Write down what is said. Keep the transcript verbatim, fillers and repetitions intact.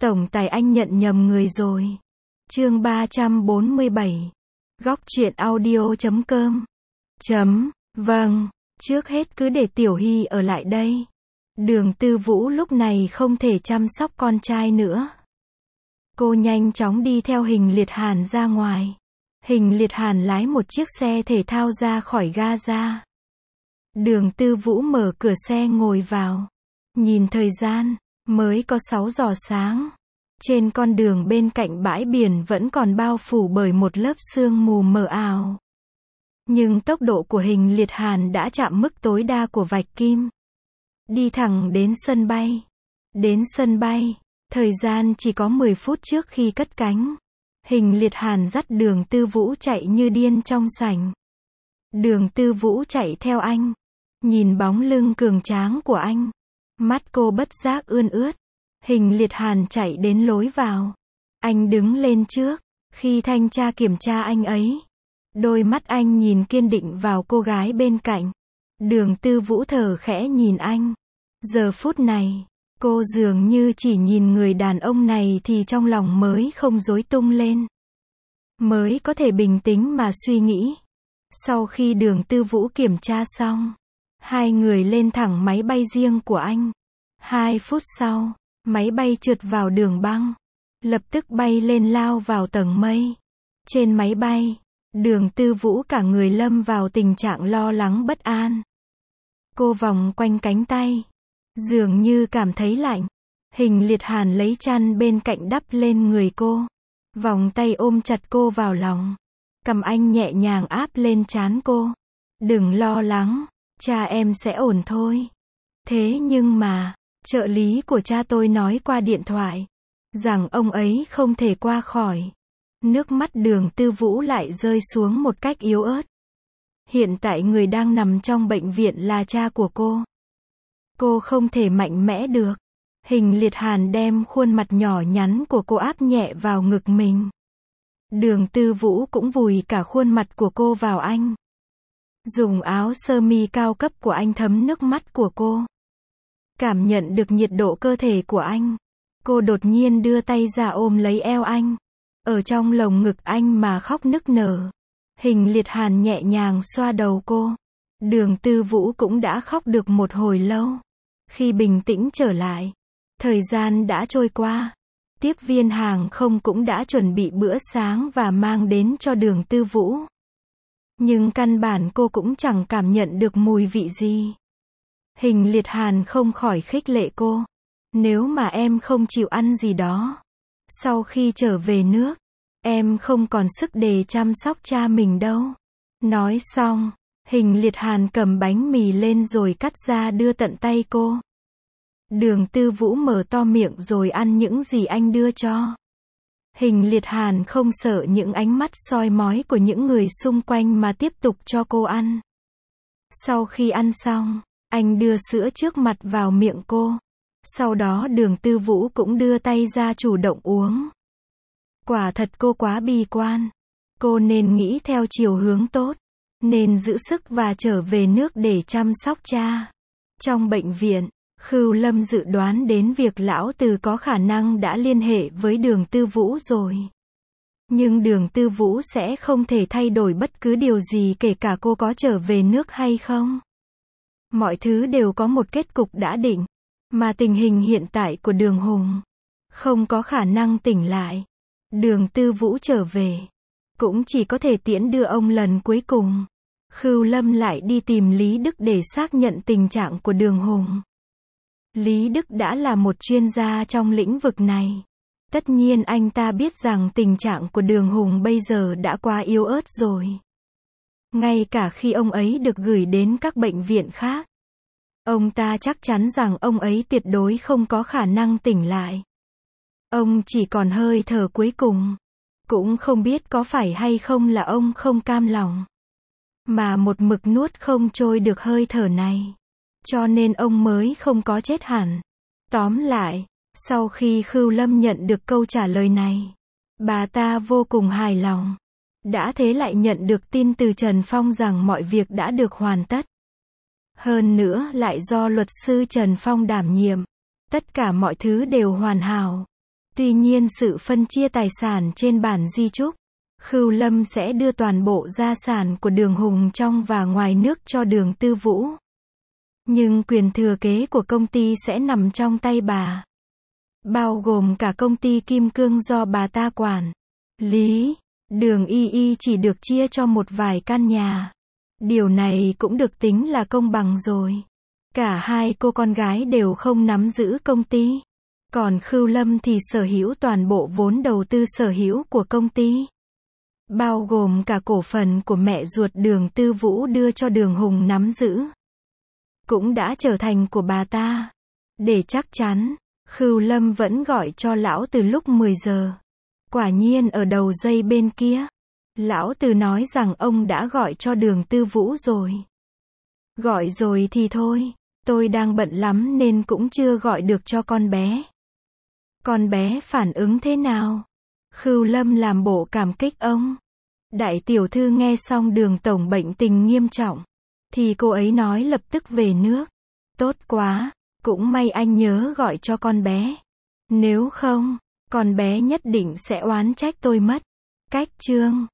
Tổng tài anh nhận nhầm người rồi. Chương ba trăm bốn mươi bảy. Góc truyện audio chấm com. Chấm, vâng, trước hết cứ để Tiểu Hy ở lại đây. Đường Tư Vũ lúc này không thể chăm sóc con trai nữa. Cô nhanh chóng đi theo Hình Liệt Hàn ra ngoài. Hình Liệt Hàn lái một chiếc xe thể thao ra khỏi Gaza. Đường Tư Vũ mở cửa xe ngồi vào. Nhìn thời gian, mới có sáu giờ sáng. Trên con đường bên cạnh bãi biển vẫn còn bao phủ bởi một lớp sương mù mờ ảo. Nhưng tốc độ của Hình Liệt Hàn đã chạm mức tối đa của vạch kim. Đi thẳng đến sân bay. Đến sân bay, thời gian chỉ có mười phút trước khi cất cánh. Hình Liệt Hàn dắt Đường Tư Vũ chạy như điên trong sảnh. Đường Tư Vũ chạy theo anh. Nhìn bóng lưng cường tráng của anh. Mắt cô bất giác ươn ướt. Hình Liệt Hàn chạy đến lối vào. Anh đứng lên trước. Khi thanh tra kiểm tra anh ấy, đôi mắt anh nhìn kiên định vào cô gái bên cạnh. Đường Tư Vũ thở khẽ nhìn anh. Giờ phút này, cô dường như chỉ nhìn người đàn ông này thì trong lòng mới không rối tung lên. Mới có thể bình tĩnh mà suy nghĩ. Sau khi Đường Tư Vũ kiểm tra xong, hai người lên thẳng máy bay riêng của anh. Hai phút sau, máy bay trượt vào đường băng. Lập tức bay lên lao vào tầng mây. Trên máy bay, Đường Tư Vũ cả người lâm vào tình trạng lo lắng bất an. Cô vòng quanh cánh tay. Dường như cảm thấy lạnh. Hình Liệt Hàn lấy chăn bên cạnh đắp lên người cô. Vòng tay ôm chặt cô vào lòng. Cầm anh nhẹ nhàng áp lên trán cô. Đừng lo lắng, cha em sẽ ổn thôi. Thế nhưng mà, trợ lý của cha tôi nói qua điện thoại, rằng ông ấy không thể qua khỏi. Nước mắt Đường Tư Vũ lại rơi xuống một cách yếu ớt. Hiện tại người đang nằm trong bệnh viện là cha của cô. Cô không thể mạnh mẽ được. Hình Liệt Hàn đem khuôn mặt nhỏ nhắn của cô áp nhẹ vào ngực mình. Đường Tư Vũ cũng vùi cả khuôn mặt của cô vào anh. Dùng áo sơ mi cao cấp của anh thấm nước mắt của cô. Cảm nhận được nhiệt độ cơ thể của anh. Cô đột nhiên đưa tay ra ôm lấy eo anh. Ở trong lồng ngực anh mà khóc nức nở. Hình Liệt Hàn nhẹ nhàng xoa đầu cô. Đường Tư Vũ cũng đã khóc được một hồi lâu. Khi bình tĩnh trở lại, thời gian đã trôi qua. Tiếp viên hàng không cũng đã chuẩn bị bữa sáng và mang đến cho Đường Tư Vũ. Nhưng căn bản cô cũng chẳng cảm nhận được mùi vị gì. Hình Liệt Hàn không khỏi khích lệ cô. Nếu mà em không chịu ăn gì đó, sau khi trở về nước, em không còn sức để chăm sóc cha mình đâu. Nói xong, Hình Liệt Hàn cầm bánh mì lên rồi cắt ra đưa tận tay cô. Đường Tư Vũ mở to miệng rồi ăn những gì anh đưa cho. Hình Liệt Hàn không sợ những ánh mắt soi mói của những người xung quanh mà tiếp tục cho cô ăn. Sau khi ăn xong, anh đưa sữa trước mặt vào miệng cô. Sau đó Đường Tư Vũ cũng đưa tay ra chủ động uống. Quả thật cô quá bi quan. Cô nên nghĩ theo chiều hướng tốt. Nên giữ sức và trở về nước để chăm sóc cha. Trong bệnh viện, Khưu Lâm dự đoán đến việc lão Từ có khả năng đã liên hệ với Đường Tư Vũ rồi. Nhưng Đường Tư Vũ sẽ không thể thay đổi bất cứ điều gì kể cả cô có trở về nước hay không. Mọi thứ đều có một kết cục đã định. Mà tình hình hiện tại của Đường Hùng không có khả năng tỉnh lại. Đường Tư Vũ trở về cũng chỉ có thể tiễn đưa ông lần cuối cùng. Khưu Lâm lại đi tìm Lý Đức để xác nhận tình trạng của Đường Hùng. Lý Đức đã là một chuyên gia trong lĩnh vực này. Tất nhiên anh ta biết rằng tình trạng của Đường Hùng bây giờ đã quá yếu ớt rồi. Ngay cả khi ông ấy được gửi đến các bệnh viện khác, ông ta chắc chắn rằng ông ấy tuyệt đối không có khả năng tỉnh lại. Ông chỉ còn hơi thở cuối cùng. Cũng không biết có phải hay không là ông không cam lòng, mà một mực nuốt không trôi được hơi thở này. Cho nên ông mới không có chết hẳn. Tóm lại, sau khi Khưu Lâm nhận được câu trả lời này, bà ta vô cùng hài lòng. Đã thế lại nhận được tin từ Trần Phong rằng mọi việc đã được hoàn tất. Hơn nữa lại do luật sư Trần Phong đảm nhiệm. Tất cả mọi thứ đều hoàn hảo. Tuy nhiên sự phân chia tài sản trên bản di chúc, Khưu Lâm sẽ đưa toàn bộ gia sản của Đường Hùng trong và ngoài nước cho Đường Tư Vũ. Nhưng quyền thừa kế của công ty sẽ nằm trong tay bà. Bao gồm cả công ty Kim Cương do bà ta quản lý. Đường Y Y chỉ được chia cho một vài căn nhà. Điều này cũng được tính là công bằng rồi. Cả hai cô con gái đều không nắm giữ công ty. Còn Khưu Lâm thì sở hữu toàn bộ vốn đầu tư sở hữu của công ty. Bao gồm cả cổ phần của mẹ ruột Đường Tư Vũ đưa cho Đường Hùng nắm giữ. Cũng đã trở thành của bà ta. Để chắc chắn, Khưu Lâm vẫn gọi cho lão từ lúc mười giờ. Quả nhiên ở đầu dây bên kia, lão Từ nói rằng ông đã gọi cho Đường Tư Vũ rồi. Gọi rồi thì thôi, tôi đang bận lắm nên cũng chưa gọi được cho con bé. Con bé phản ứng thế nào? Khưu Lâm làm bộ cảm kích ông. Đại tiểu thư nghe xong Đường tổng bệnh tình nghiêm trọng, thì cô ấy nói lập tức về nước. Tốt quá, cũng may anh nhớ gọi cho con bé. Nếu không, con bé nhất định sẽ oán trách tôi mất. Cách chương